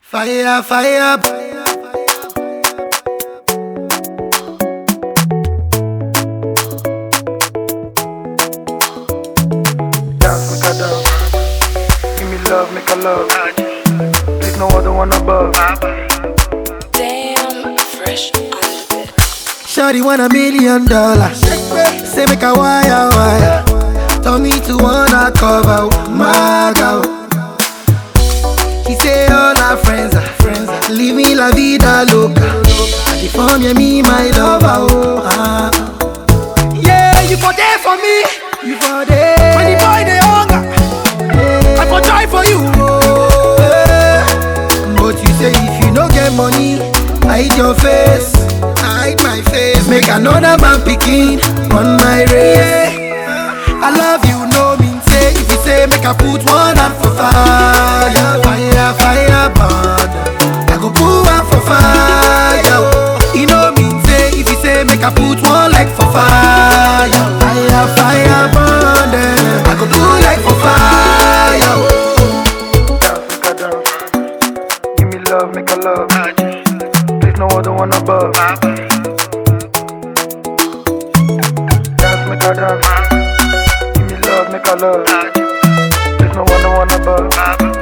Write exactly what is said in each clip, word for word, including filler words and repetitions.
Fire, fire. Dance, make a dance. Give me love, make a love. There's no other one above. Damn, fresh on the bit. Shawty want a million dollars. Say make a wire, wire. Tell me to wanna cover my girl. She say all her friends are friends. Leave me la vida loca. And if I'm me, my lover, oh. Ah. Yeah, you for there for me. You for there. When the boy they hunger, I for try for you. Oh. Yeah. But you say if you no get money, hide your face. Hide my face. Make another man picking on my race. I love you, no mean say. If you say make I put one hand for fire, fire, fire, burn. I go put one for fire. You know mean say. If you say make I put one leg for fire, fire, fire, burn. I go put leg for fire. Dance, make a dance. Give me love, make a love. There's no other one above. Dance, make a dance. Give me love, make a love. There's no other one above.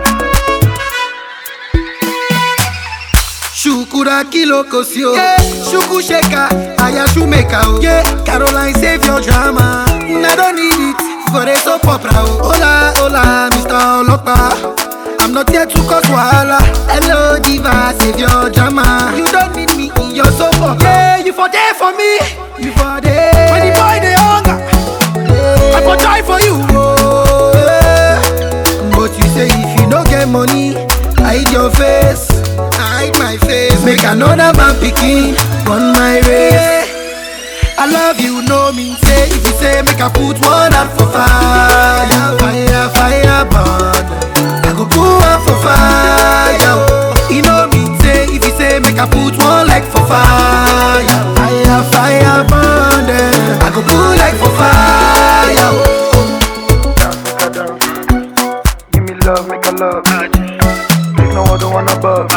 Shukura kilo kosio, yeah. Shuku sheka, aya shumeka, oh. Yeah. Caroline save your drama. I don't need it for a soap opera, oh. Hola, hola, Mister Olopa. I'm not here to cause wahala. Hello, diva, save your drama. You don't need me in your soap opera. Yeah, you for there for me. You for there. When the boy they hunger, yeah. I for die for you. Oh, yeah. But you say if you no get money, hide your face. Hide my face. Make another man picking on my race. I love you, no mean say. If you say make I put one hand for fire, fire, fire, burn. I go put one for fire. You know mean say. If you say make I put one leg for fire, fire, fire, burn. I go put leg for fire. Dance, make a dance. Give me love, make a love. There's no other one above.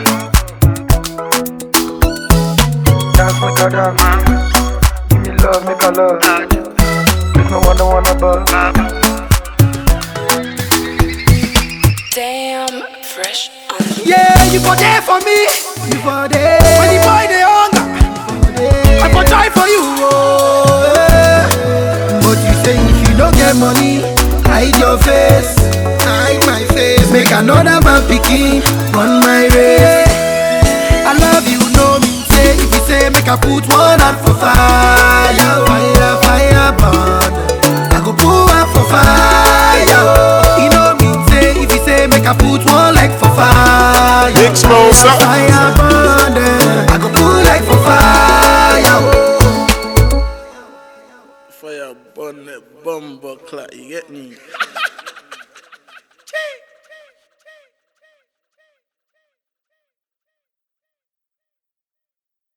Dance, make a dance. Give me love, make a love. There's no other one above. Damn, fresh on the bit. Yeah, you for there for me. You for there. When the boy they hunger, I for try for you. Oh, yeah. But you say if you don't get money, hide your face. Hide my face. Make another man picking on my race. I love you, no mean say. If you say make I put one hand for fire, fire, fire, burn. I go put one for fire. You know mean say. If you say make I put one leg for fire, Big Smoke, something. fire, burn. I go put leg for fire. Fire burn that bumper clock, you get me?